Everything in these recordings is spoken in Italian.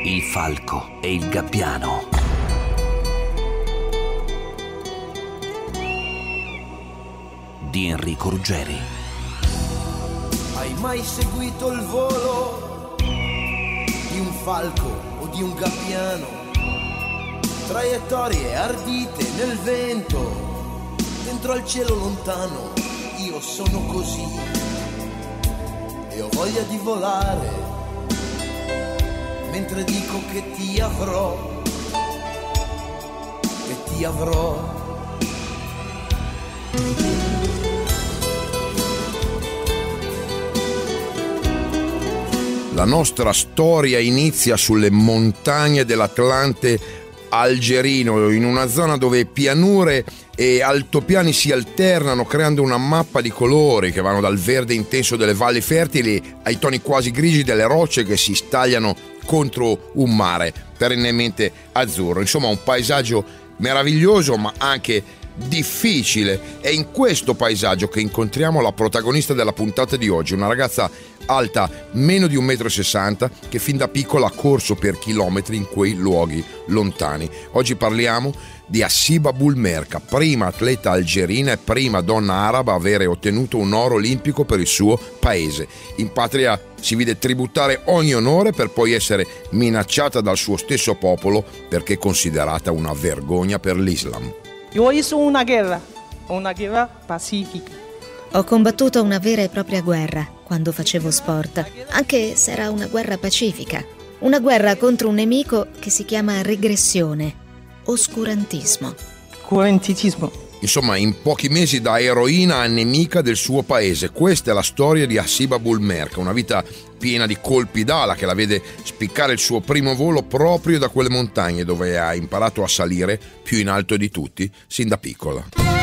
Il falco e il gabbiano. Di Enrico Ruggeri. Hai mai seguito il volo di un falco o di un gabbiano? Traiettorie ardite nel vento, dentro al cielo lontano. Io sono così e ho voglia di volare, mentre dico che ti avrò, che ti avrò. La nostra storia inizia sulle montagne dell'Atlante algerino, in una zona dove pianure e altopiani si alternano, creando una mappa di colori che vanno dal verde intenso delle valli fertili ai toni quasi grigi delle rocce che si stagliano contro un mare perennemente azzurro. Insomma, un paesaggio meraviglioso ma anche difficile. È in questo paesaggio che incontriamo la protagonista della puntata di oggi, una ragazza alta meno di 1,60 m che fin da piccola ha corso per chilometri in quei luoghi lontani. Oggi parliamo di Hassiba Boulmerka, prima atleta algerina e prima donna araba a avere ottenuto un oro olimpico per il suo paese. In patria si vide tributare ogni onore per poi essere minacciata dal suo stesso popolo perché è considerata una vergogna per l'Islam. Io hice una guerra pacifica. Ho combattuto una vera e propria guerra quando facevo sport, anche se era una guerra pacifica. Una guerra contro un nemico che si chiama regressione, oscurantismo. Insomma, in pochi mesi da eroina a nemica del suo paese. Questa è la storia di Hassiba Boulmerka, una vita piena di colpi d'ala che la vede spiccare il suo primo volo proprio da quelle montagne dove ha imparato a salire più in alto di tutti sin da piccola.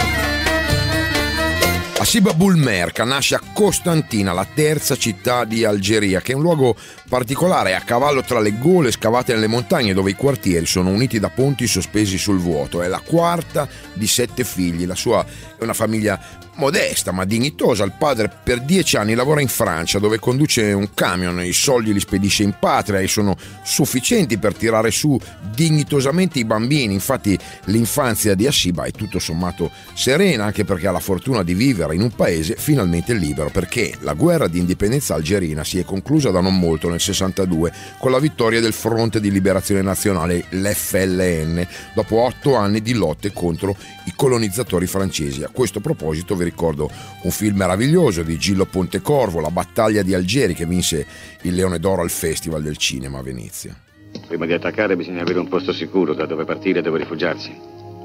Hassiba Boulmerka nasce a Costantina, la terza città di Algeria, che è un luogo particolare, a cavallo tra le gole scavate nelle montagne dove i quartieri sono uniti da ponti sospesi sul vuoto. È la quarta di 7 figli, la sua è una famiglia modesta ma dignitosa. Il padre per 10 anni lavora in Francia dove conduce un camion, i soldi li spedisce in patria e sono sufficienti per tirare su dignitosamente i bambini. Infatti l'infanzia di Hassiba è tutto sommato serena, anche perché ha la fortuna di vivere in un paese finalmente libero, perché la guerra di indipendenza algerina si è conclusa da non molto, nel 62, con la vittoria del Fronte di Liberazione Nazionale, l'FLN, dopo 8 anni di lotte contro i colonizzatori francesi. A questo proposito vi ricordo un film meraviglioso di Gillo Pontecorvo, La battaglia di Algeri, che vinse il Leone d'Oro al Festival del Cinema a Venezia. Prima di attaccare bisogna avere un posto sicuro da dove partire e dove rifugiarsi.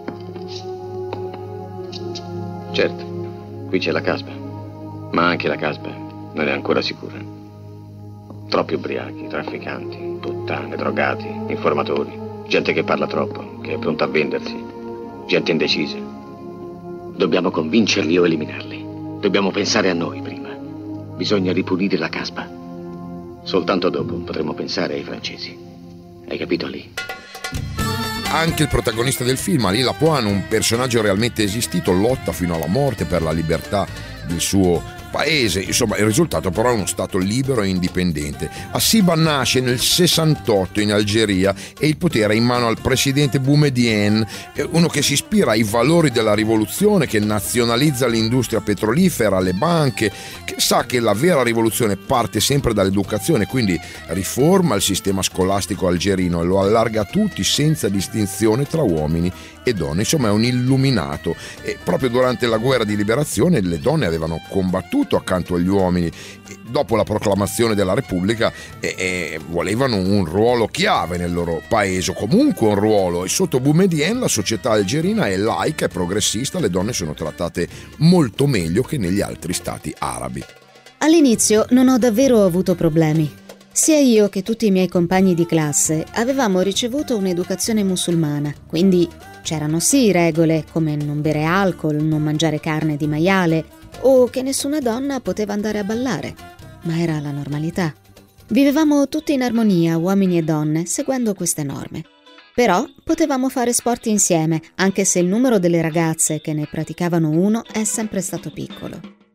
Certo, qui c'è la Casbah, ma anche la Casbah non è ancora sicura. Troppi ubriachi, trafficanti, puttane, drogati, informatori, gente che parla troppo, che è pronta a vendersi, gente indecisa. Dobbiamo convincerli o eliminarli. Dobbiamo pensare a noi prima. Bisogna ripulire la Casbah. Soltanto dopo potremo pensare ai francesi. Hai capito, Ali? Anche il protagonista del film, Ali Lapointe, un personaggio realmente esistito, lotta fino alla morte per la libertà del suo paese. Insomma, il risultato però è uno stato libero e indipendente. Hassiba nasce nel 68 in Algeria e il potere è in mano al presidente Boumedienne, uno che si ispira ai valori della rivoluzione, che nazionalizza l'industria petrolifera, le banche, che sa che la vera rivoluzione parte sempre dall'educazione, quindi riforma il sistema scolastico algerino e lo allarga a tutti senza distinzione tra uomini e donne. Insomma, è un illuminato, e proprio durante la guerra di liberazione le donne avevano combattuto accanto agli uomini. Dopo la proclamazione della Repubblica volevano un ruolo chiave nel loro paese, o comunque un ruolo, e sotto Boumedienne la società algerina è laica e progressista, le donne sono trattate molto meglio che negli altri stati arabi. All'inizio non ho davvero avuto problemi. Sia io che tutti i miei compagni di classe avevamo ricevuto un'educazione musulmana, quindi c'erano sì regole come non bere alcol, non mangiare carne di maiale o che nessuna donna poteva andare a ballare, ma era la normalità. Vivevamo tutti in armonia, uomini e donne, seguendo queste norme. Però potevamo fare sport insieme, anche se il numero delle ragazze che ne praticavano uno è sempre stato piccolo.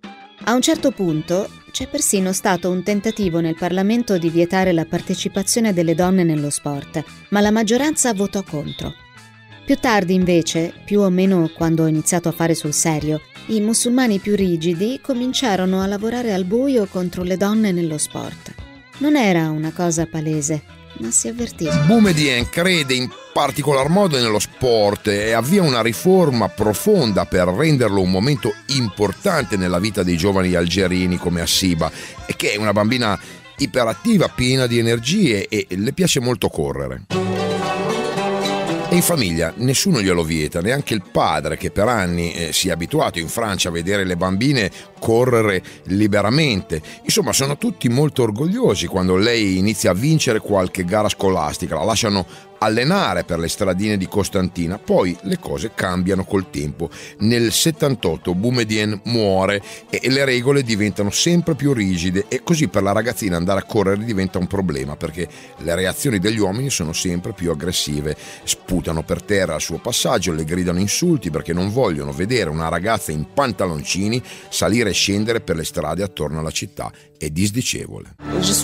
A un certo punto c'è persino stato un tentativo nel Parlamento di vietare la partecipazione delle donne nello sport, ma la maggioranza votò contro. Più tardi, invece, più o meno quando ho iniziato a fare sul serio, i musulmani più rigidi cominciarono a lavorare al buio contro le donne nello sport. Non era una cosa palese, ma si avvertiva. Boumedienne crede in particolar modo nello sport e avvia una riforma profonda per renderlo un momento importante nella vita dei giovani algerini come Hassiba, che è una bambina iperattiva, piena di energie e le piace molto correre. E in famiglia nessuno glielo vieta, neanche il padre, che per anni si è abituato in Francia a vedere le bambine correre liberamente. Insomma, sono tutti molto orgogliosi quando lei inizia a vincere qualche gara scolastica, la lasciano allenare per le stradine di Costantina. Poi le cose cambiano col tempo. Nel 78 Boumedienne muore e le regole diventano sempre più rigide, e così per la ragazzina andare a correre diventa un problema, perché le reazioni degli uomini sono sempre più aggressive. Sputano per terra al suo passaggio, le gridano insulti perché non vogliono vedere una ragazza in pantaloncini salire e scendere per le strade attorno alla città. È disdicevole.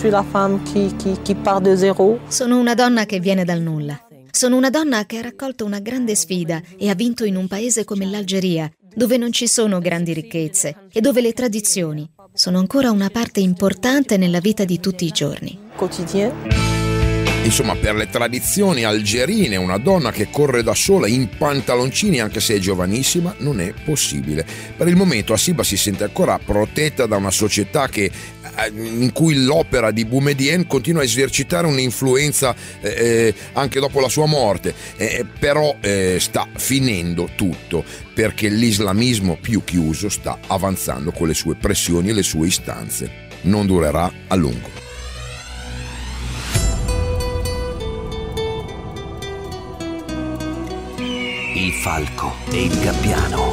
Sono una donna che viene dal nulla. Sono una donna che ha raccolto una grande sfida e ha vinto in un paese come l'Algeria, dove non ci sono grandi ricchezze e dove le tradizioni sono ancora una parte importante nella vita di tutti i giorni. Insomma, per le tradizioni algerine una donna che corre da sola in pantaloncini, anche se è giovanissima, non è possibile. Per il momento Hassiba si sente ancora protetta da una società in cui l'opera di Boumedienne continua a esercitare un'influenza anche dopo la sua morte, però sta finendo tutto, perché l'islamismo più chiuso sta avanzando con le sue pressioni e le sue istanze. Non durerà a lungo. Il falco e il gabbiano.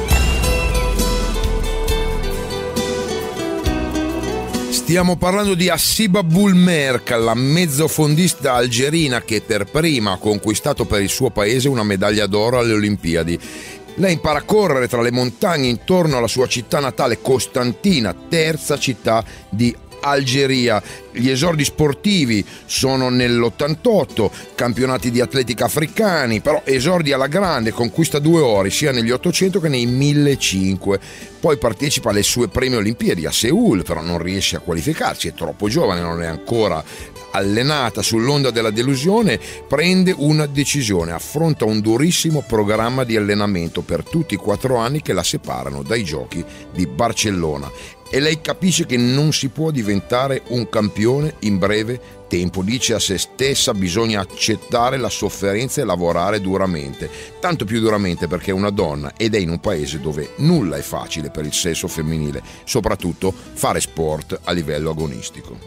Stiamo parlando di Hassiba Boulmerka, la mezzofondista algerina che per prima ha conquistato per il suo paese una medaglia d'oro alle Olimpiadi. Lei impara a correre tra le montagne intorno alla sua città natale, Costantina, terza città di Algeria. Gli esordi sportivi sono nell'88, campionati di atletica africani, però esordi alla grande, conquista 2 ori sia negli 800 che nei 1500. Poi partecipa alle sue prime Olimpiadi a Seul, però non riesce a qualificarsi, è troppo giovane, non è ancora allenata. Sull'onda della delusione prende una decisione, affronta un durissimo programma di allenamento per tutti i 4 anni che la separano dai giochi di Barcellona, e lei capisce che non si può diventare un campione in breve tempo. Dice a se stessa: bisogna accettare la sofferenza e lavorare duramente, tanto più duramente perché è una donna ed è in un paese dove nulla è facile per il sesso femminile, soprattutto fare sport a livello agonistico.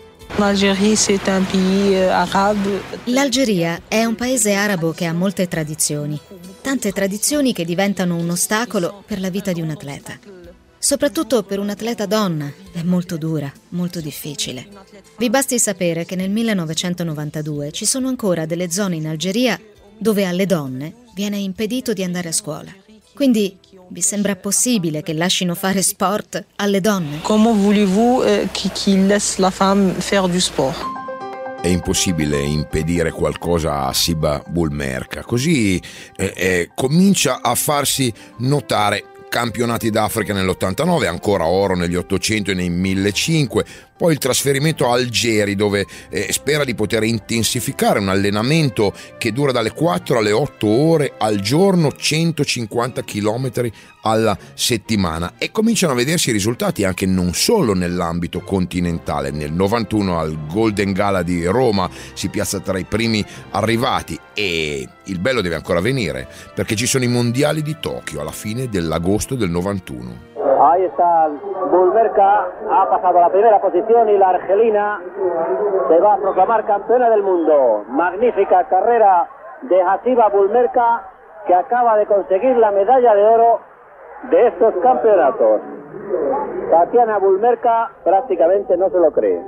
L'Algeria è un paese arabo che ha molte tradizioni, tante tradizioni che diventano un ostacolo per la vita di un atleta. Soprattutto per un atleta donna è molto dura, molto difficile. Vi basti sapere che nel 1992 ci sono ancora delle zone in Algeria dove alle donne viene impedito di andare a scuola. Quindi vi sembra possibile che lasciino fare sport alle donne? Comment voulez-vous qu'il laisse la femme faire du sport? È impossibile impedire qualcosa a Hassiba Boulmerka. Così comincia a farsi notare. Campionati d'Africa nell'89, ancora oro negli 800 e nei 1500, poi il trasferimento a Algeri dove spera di poter intensificare un allenamento che dura dalle 4 alle 8 ore al giorno, 150 km alla settimana, e cominciano a vedersi risultati anche non solo nell'ambito continentale. Nel 91 al Golden Gala di Roma si piazza tra i primi arrivati, e il bello deve ancora venire perché ci sono i mondiali di Tokyo alla fine dell'agosto del 91. Ahí está Boulmerka, ha pasado a la primera posición y la argelina se va a proclamar campeona del mundo. Magnífica carrera de Hassiba Boulmerka, que acaba de conseguir la medalla de oro de estos campeonatos. Tatiana Boulmerka prácticamente no se lo cree.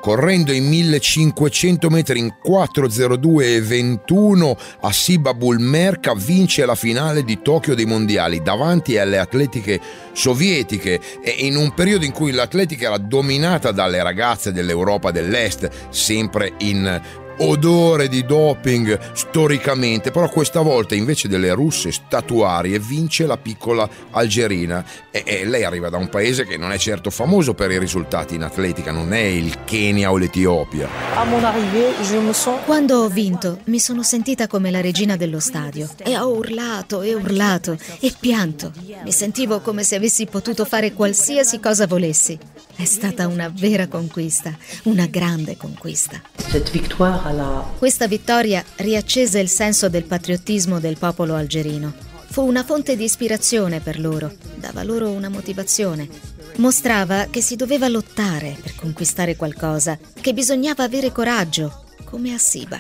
Correndo i 1500 metri in 4:02:21, Hasiba Bulmerka vince la finale di Tokyo dei mondiali davanti alle atletiche sovietiche, e in un periodo in cui l'atletica era dominata dalle ragazze dell'Europa dell'Est, sempre in odore di doping storicamente, però questa volta invece delle russe statuarie vince la piccola algerina, e lei arriva da un paese che non è certo famoso per i risultati in atletica, non è il Kenya o l'Etiopia. Quando ho vinto mi sono sentita come la regina dello stadio e ho urlato e urlato e pianto. Mi sentivo come se avessi potuto fare qualsiasi cosa volessi. È stata una vera conquista, una grande conquista. Questa vittoria riaccese il senso del patriottismo del popolo algerino. Fu una fonte di ispirazione per loro, dava loro una motivazione. Mostrava che si doveva lottare per conquistare qualcosa, che bisognava avere coraggio, come Hasiba.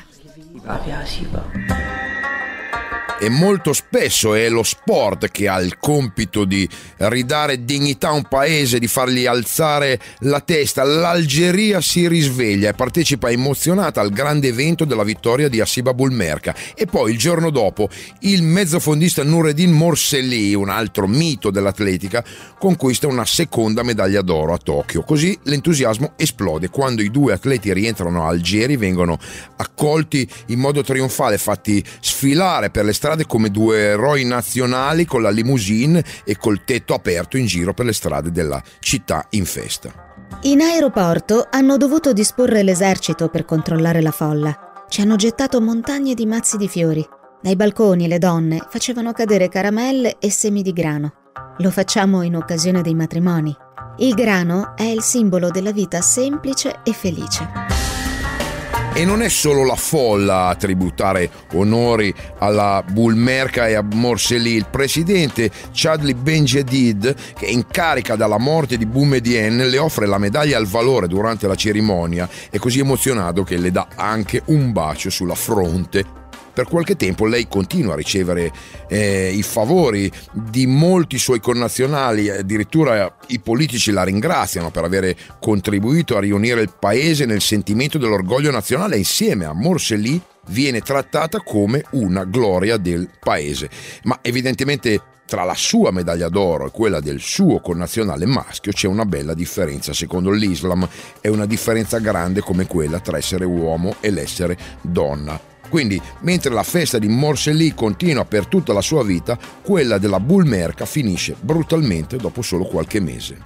E molto spesso è lo sport che ha il compito di ridare dignità a un paese, di fargli alzare la testa. L'Algeria si risveglia e partecipa emozionata al grande evento della vittoria di Hasiba Bulmerka, e poi il giorno dopo il mezzofondista Noureddin Morseli, un altro mito dell'atletica, conquista una seconda medaglia d'oro a Tokyo. Così l'entusiasmo esplode quando i due atleti rientrano a Algeri, vengono accolti in modo trionfale, fatti sfilare per le strade come due eroi nazionali, con la limousine e col tetto aperto in giro per le strade della città in festa. In aeroporto hanno dovuto disporre l'esercito per controllare la folla. Ci hanno gettato montagne di mazzi di fiori. Dai balconi le donne facevano cadere caramelle e semi di grano. Lo facciamo in occasione dei matrimoni. Il grano è il simbolo della vita semplice e felice. E non è solo la folla a tributare onori alla Bulmerka e a Morseli. Il presidente Chadli Benjedid, che è in carica dalla morte di Boumedienne, le offre la medaglia al valore durante la cerimonia. È così emozionato che le dà anche un bacio sulla fronte. Per qualche tempo lei continua a ricevere i favori di molti suoi connazionali, addirittura i politici la ringraziano per avere contribuito a riunire il paese nel sentimento dell'orgoglio nazionale. Insieme a Morseli viene trattata come una gloria del paese, ma evidentemente tra la sua medaglia d'oro e quella del suo connazionale maschio c'è una bella differenza. Secondo l'Islam è una differenza grande come quella tra essere uomo e l'essere donna. Quindi, mentre la festa di Morseli continua per tutta la sua vita, quella della Bulmerka finisce brutalmente dopo solo qualche mese.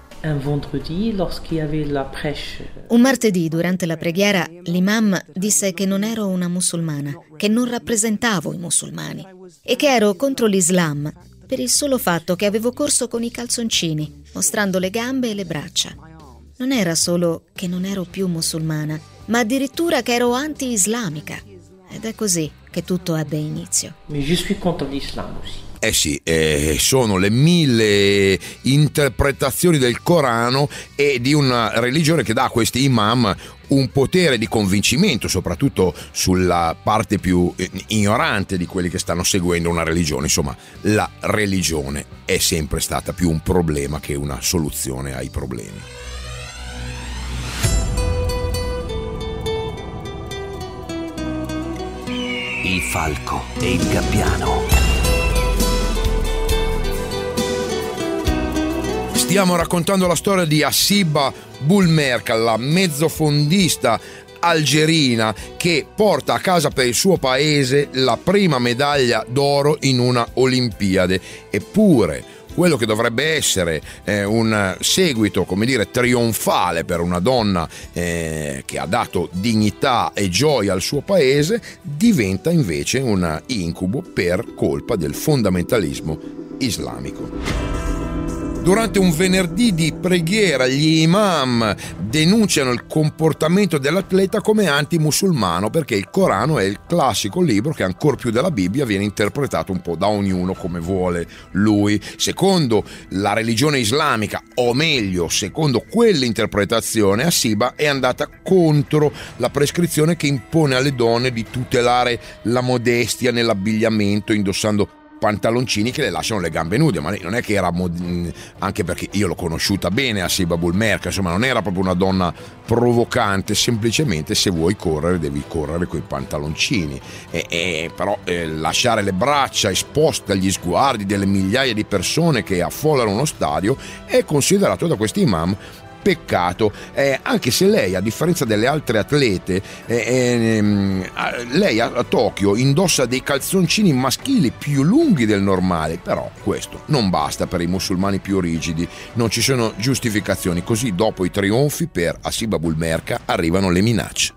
Un martedì, durante la preghiera, l'imam disse che non ero una musulmana, che non rappresentavo i musulmani e che ero contro l'Islam per il solo fatto che avevo corso con i calzoncini, mostrando le gambe e le braccia. Non era solo che non ero più musulmana, ma addirittura che ero anti-islamica. Ed è così che tutto ebbe inizio. Sono le 1000 interpretazioni del Corano e di una religione che dà a questi imam un potere di convincimento, soprattutto sulla parte più ignorante di quelli che stanno seguendo una religione. Insomma, la religione è sempre stata più un problema che una soluzione ai problemi. Il falco e il gabbiano. Stiamo raccontando la storia di Hasiba Bulmerka, la mezzofondista algerina che porta a casa per il suo paese la prima medaglia d'oro in una Olimpiade. Eppure quello che dovrebbe essere un seguito, come dire, trionfale per una donna che ha dato dignità e gioia al suo paese, diventa invece un incubo per colpa del fondamentalismo islamico. Durante un venerdì di preghiera gli imam denunciano il comportamento dell'atleta come antimusulmano, perché il Corano è il classico libro che ancor più della Bibbia viene interpretato un po' da ognuno come vuole lui. Secondo la religione islamica, o meglio secondo quell'interpretazione, Hasiba è andata contro la prescrizione che impone alle donne di tutelare la modestia nell'abbigliamento, indossando pantaloncini che le lasciano le gambe nude, ma lei non è che era anche perché io l'ho conosciuta bene Hasiba Bulmerka, insomma non era proprio una donna provocante, semplicemente se vuoi correre devi correre coi pantaloncini, però lasciare le braccia esposte agli sguardi delle migliaia di persone che affollano uno stadio è considerato da questi imam peccato, anche se lei, a differenza delle altre atlete, lei a Tokyo indossa dei calzoncini maschili più lunghi del normale, però questo non basta per i musulmani più rigidi, non ci sono giustificazioni, così dopo i trionfi per Hasiba Bulmerka arrivano le minacce.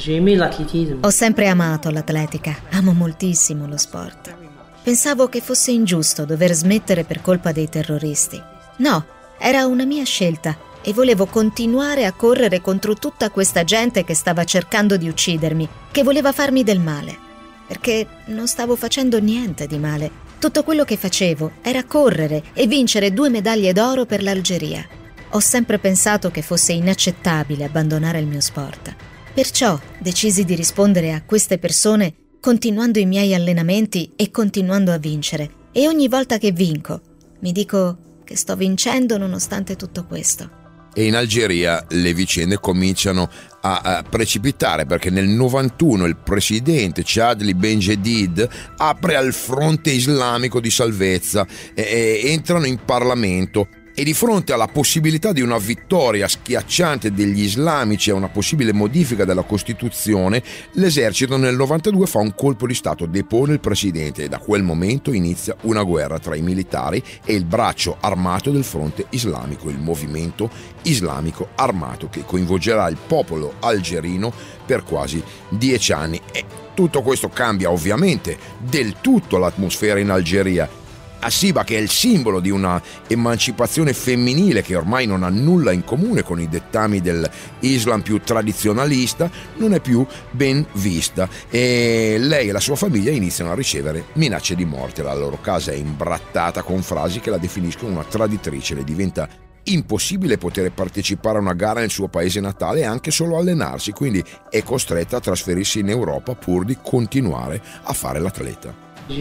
Ho sempre amato l'atletica, amo moltissimo lo sport. Pensavo che fosse ingiusto dover smettere per colpa dei terroristi. No, era una mia scelta. E volevo continuare a correre contro tutta questa gente che stava cercando di uccidermi, che voleva farmi del male. Perché non stavo facendo niente di male. Tutto quello che facevo era correre e vincere 2 medaglie d'oro per l'Algeria. Ho sempre pensato che fosse inaccettabile abbandonare il mio sport. Perciò decisi di rispondere a queste persone continuando i miei allenamenti e continuando a vincere. E ogni volta che vinco, mi dico che sto vincendo nonostante tutto questo. E in Algeria le vicende cominciano a precipitare, perché nel 91 il presidente Chadli Benjedid apre al fronte islamico di salvezza, entrano in Parlamento e di fronte alla possibilità di una vittoria schiacciante degli islamici e una possibile modifica della Costituzione, l'esercito nel 92 fa un colpo di stato, depone il presidente e da quel momento inizia una guerra tra i militari e il braccio armato del fronte islamico, il movimento islamico armato che coinvolgerà il popolo algerino per quasi 10 anni. E tutto questo cambia ovviamente del tutto l'atmosfera in Algeria. Hasiba, che è il simbolo di una emancipazione femminile che ormai non ha nulla in comune con i dettami dell'Islam più tradizionalista, non è più ben vista e lei e la sua famiglia iniziano a ricevere minacce di morte. La loro casa è imbrattata con frasi che la definiscono una traditrice, le diventa impossibile poter partecipare a una gara nel suo paese natale e anche solo allenarsi, quindi è costretta a trasferirsi in Europa pur di continuare a fare l'atleta.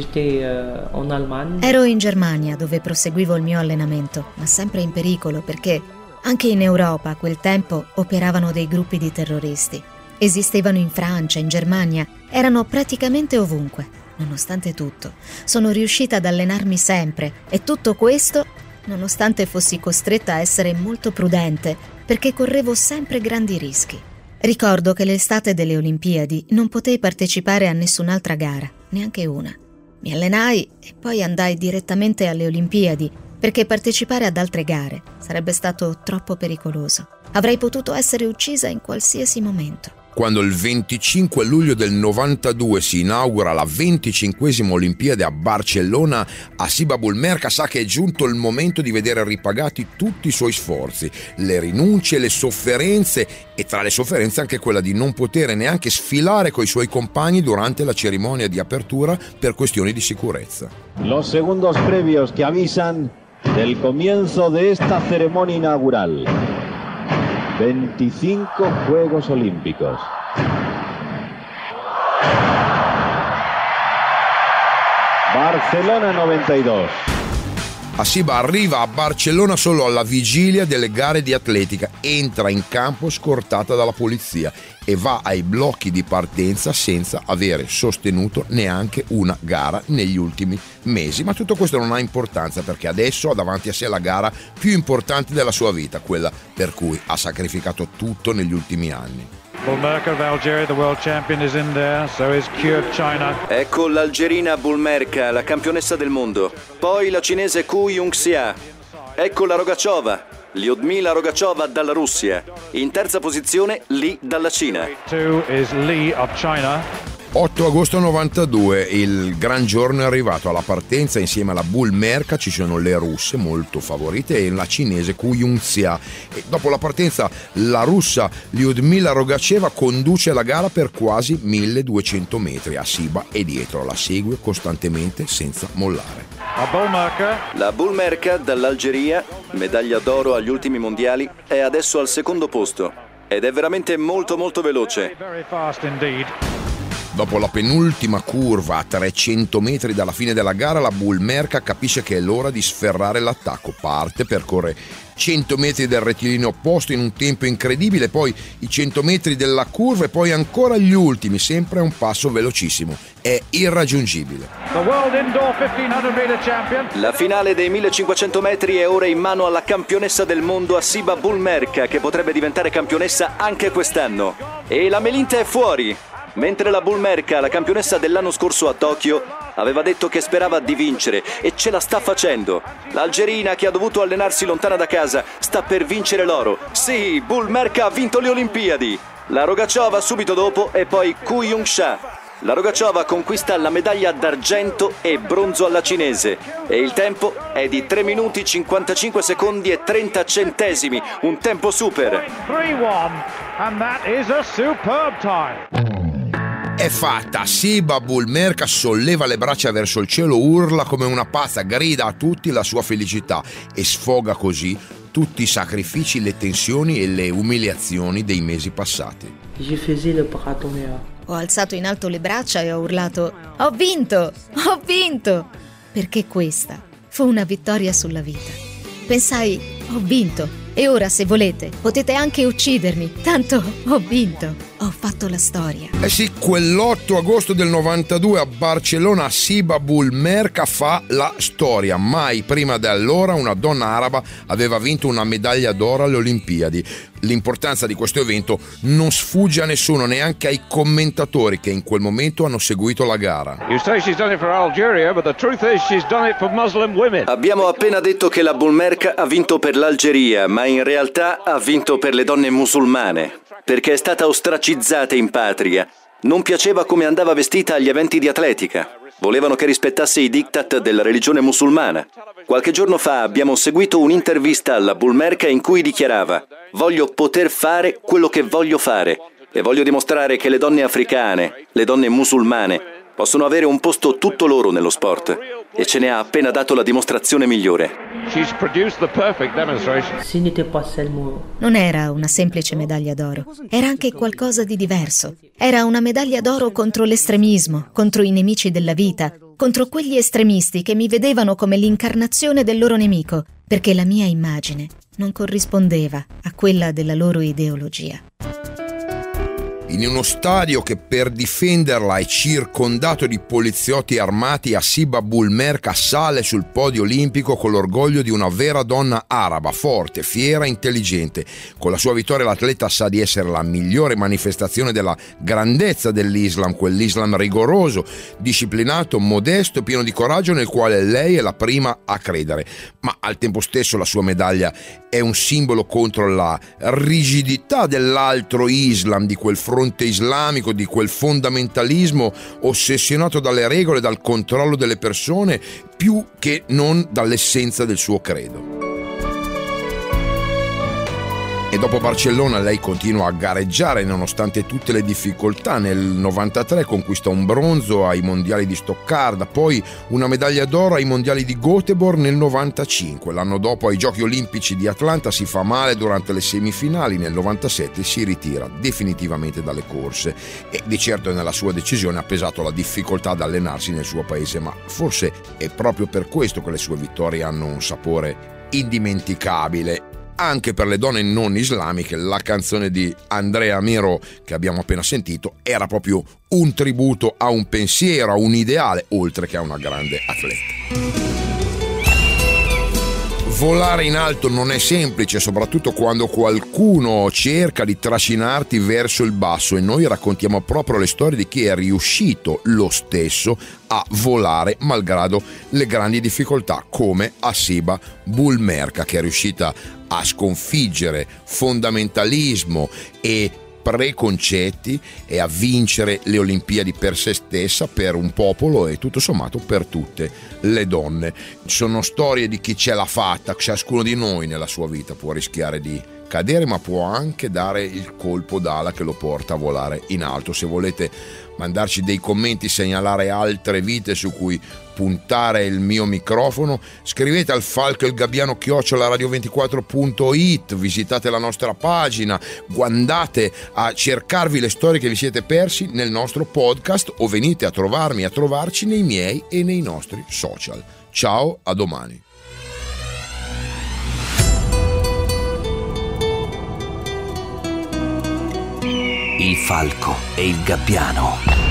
Ero in Germania dove proseguivo il mio allenamento, ma sempre in pericolo perché anche in Europa a quel tempo operavano dei gruppi di terroristi. Esistevano in Francia, in Germania, erano praticamente ovunque. Nonostante tutto, sono riuscita ad allenarmi sempre e tutto questo nonostante fossi costretta a essere molto prudente perché correvo sempre grandi rischi. Ricordo che l'estate delle Olimpiadi non potei partecipare a nessun'altra gara, neanche una. Mi allenai e poi andai direttamente alle Olimpiadi perché partecipare ad altre gare sarebbe stato troppo pericoloso. Avrei potuto essere uccisa in qualsiasi momento. Quando il 25 luglio del 92 si inaugura la 25esima Olimpiade a Barcellona, Hasiba Bulmerka sa che è giunto il momento di vedere ripagati tutti i suoi sforzi, le rinunce, le sofferenze e tra le sofferenze anche quella di non poter neanche sfilare coi suoi compagni durante la cerimonia di apertura per questioni di sicurezza. Los segundos previos que avisan del comienzo de esta ceremonia inaugural. 25 Juegos Olímpicos. Barcelona 92. Hasiba arriva a Barcellona solo alla vigilia delle gare di atletica, entra in campo scortata dalla polizia e va ai blocchi di partenza senza avere sostenuto neanche una gara negli ultimi mesi. Ma tutto questo non ha importanza perché adesso ha davanti a sé la gara più importante della sua vita, quella per cui ha sacrificato tutto negli ultimi anni. Bulmerka of Algeria, the world champion, is in there, so is Kyu of China. Ecco l'algerina Bulmerka, la campionessa del mondo. Poi la cinese Ku Jung-sia. Ecco la Rogachova, Lyudmila Rogachova dalla Russia. In terza posizione Li dalla Cina. 2 is Li of China. 8 agosto 92, il gran giorno è arrivato. Alla partenza insieme alla Bulmerka ci sono le russe molto favorite e la cinese Ku Jung-sia. E dopo la partenza la russa Lyudmila Rogacheva conduce la gara per quasi 1200 metri. Hasiba è dietro, la segue costantemente senza mollare. La Bulmerka dall'Algeria, medaglia d'oro agli ultimi mondiali, è adesso al secondo posto ed è veramente molto veloce. Dopo la penultima curva a 300 metri dalla fine della gara, la Bulmerka capisce che è l'ora di sferrare l'attacco. Parte, percorre 100 metri del rettilineo opposto in un tempo incredibile, poi i 100 metri della curva e poi ancora gli ultimi, sempre a un passo velocissimo. È irraggiungibile. La finale dei 1500 metri è ora in mano alla campionessa del mondo Hasiba Bulmerka, che potrebbe diventare campionessa anche quest'anno. E la Melinta è fuori. Mentre la Bulmerka, la campionessa dell'anno scorso a Tokyo, aveva detto che sperava di vincere e ce la sta facendo. L'algerina, che ha dovuto allenarsi lontana da casa, sta per vincere l'oro. Sì, Bulmerka ha vinto le Olimpiadi. La Rogachova subito dopo e poi Ku Yung-sha. La Rogachova conquista la medaglia d'argento e bronzo alla cinese. E il tempo è di 3 minuti 55 secondi e 30 centesimi. Un tempo super. 3-1, and that is a superb time. È fatta. Hasiba Bulmerka solleva le braccia verso il cielo, urla come una pazza, grida a tutti la sua felicità e sfoga così tutti i sacrifici, le tensioni e le umiliazioni dei mesi passati. Ho alzato in alto le braccia e ho urlato: ho vinto! Ho vinto! Perché questa fu una vittoria sulla vita. Pensai: ho vinto e ora, se volete, potete anche uccidermi, tanto ho vinto. Ho fatto la storia. Eh sì, quell'8 agosto del 92 a Barcellona Hasiba Bulmerka fa la storia. Mai prima di allora una donna araba aveva vinto una medaglia d'oro alle Olimpiadi. L'importanza di questo evento non sfugge a nessuno, neanche ai commentatori che in quel momento hanno seguito la gara. Abbiamo appena detto che la Bulmerka ha vinto per l'Algeria, ma in realtà ha vinto per le donne musulmane, perché è stata ostracizzata in patria. Non piaceva come andava vestita agli eventi di atletica. Volevano che rispettasse i diktat della religione musulmana. Qualche giorno fa abbiamo seguito un'intervista alla Bulmerka in cui dichiarava: voglio poter fare quello che voglio fare e voglio dimostrare che le donne africane, le donne musulmane, possono avere un posto tutto loro nello sport. E ce ne ha appena dato la dimostrazione migliore. Non era una semplice medaglia d'oro, era anche qualcosa di diverso. Era una medaglia d'oro contro l'estremismo, contro i nemici della vita, contro quegli estremisti che mi vedevano come l'incarnazione del loro nemico, perché la mia immagine non corrispondeva a quella della loro ideologia. In uno stadio che per difenderla è circondato di poliziotti armati, Hasiba Bulmerka sale sul podio olimpico con l'orgoglio di una vera donna araba, forte, fiera, intelligente. Con la sua vittoria l'atleta sa di essere la migliore manifestazione della grandezza dell'Islam, quell'Islam rigoroso, disciplinato, modesto, pieno di coraggio, nel quale lei è la prima a credere. Ma al tempo stesso la sua medaglia è un simbolo contro la rigidità dell'altro Islam, di quel fronte islamico, di quel fondamentalismo ossessionato dalle regole, dal controllo delle persone, più che non dall'essenza del suo credo. E dopo Barcellona lei continua a gareggiare nonostante tutte le difficoltà. Nel 93 conquista un bronzo ai mondiali di Stoccarda, poi una medaglia d'oro ai mondiali di Göteborg nel 95. L'anno dopo ai Giochi Olimpici di Atlanta si fa male durante le semifinali, nel 97 si ritira definitivamente dalle corse e di certo nella sua decisione ha pesato la difficoltà ad allenarsi nel suo paese, ma forse è proprio per questo che le sue vittorie hanno un sapore indimenticabile. Anche per le donne non islamiche, la canzone di Andrea Miro che abbiamo appena sentito era proprio un tributo a un pensiero, a un ideale, oltre che a una grande atleta. Volare in alto non è semplice, soprattutto quando qualcuno cerca di trascinarti verso il basso, e noi raccontiamo proprio le storie di chi è riuscito lo stesso a volare malgrado le grandi difficoltà, come Hasiba Bulmerka, che è riuscita a sconfiggere fondamentalismo e preconcetti e a vincere le Olimpiadi per se stessa, per un popolo e tutto sommato per tutte le donne. Sono storie di chi ce l'ha fatta, ciascuno di noi nella sua vita può rischiare di cadere, ma può anche dare il colpo d'ala che lo porta a volare in alto. Se volete mandarci dei commenti, segnalare altre vite su cui puntare il mio microfono, scrivete al falcoilgabbiano@radio24.it, visitate la nostra pagina, andate a cercarvi le storie che vi siete persi nel nostro podcast o venite a trovarci nei miei e nei nostri social. Ciao, a domani. Il falco e il gabbiano.